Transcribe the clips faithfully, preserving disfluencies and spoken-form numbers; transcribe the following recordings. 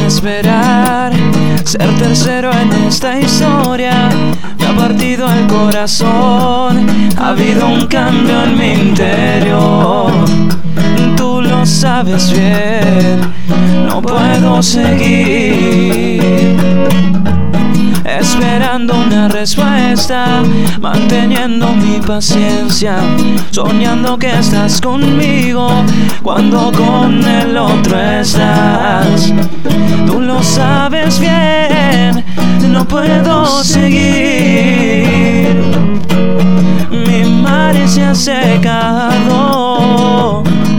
esperar ser tercero en esta historia. Me ha partido el corazón, ha habido un cambio en mi interior. Tú lo sabes bien, no puedo seguir esperando una respuesta, manteniendo mi paciencia, soñando que estás conmigo cuando con el otro estás. Tú lo sabes bien, no puedo seguir. Mi mar se ha secado,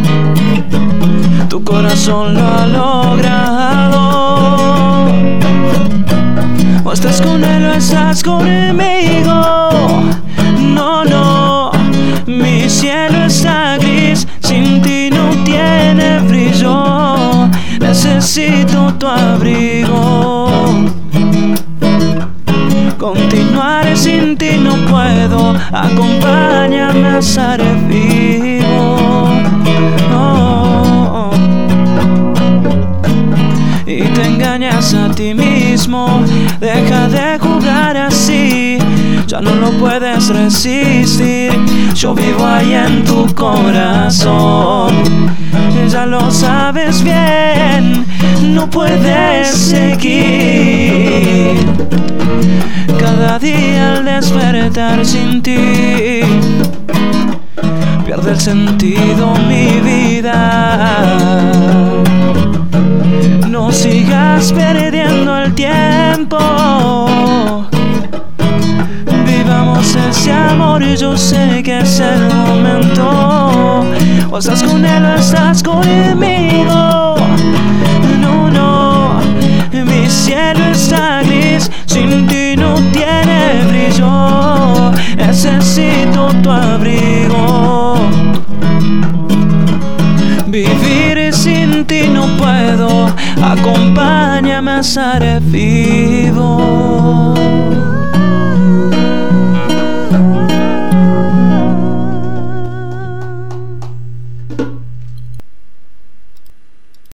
tu corazón lo ha logrado. O estás con él o estás conmigo. No, no, mi cielo está gris, sin ti no tiene brillo. Necesito tu abrigo. Continuaré sin ti, no puedo. Acompáñame a estar vivo. Oh, oh. Y te engañas a ti mismo. Deja de jugar así, ya no lo puedes resistir. Yo vivo ahí en tu corazón, ya lo sabes bien, no puedes seguir. Cada día al despertar sin ti, pierde el sentido mi vida. No sigas perdiendo el tiempo, vivamos ese amor y yo sé que es el momento. O estás con él o estás conmigo. No, no, mi cielo está gris, sin ti no tiene brillo. Necesito tu abrigo. Vivir sin ti no puedo, acompáñame a estar vivo.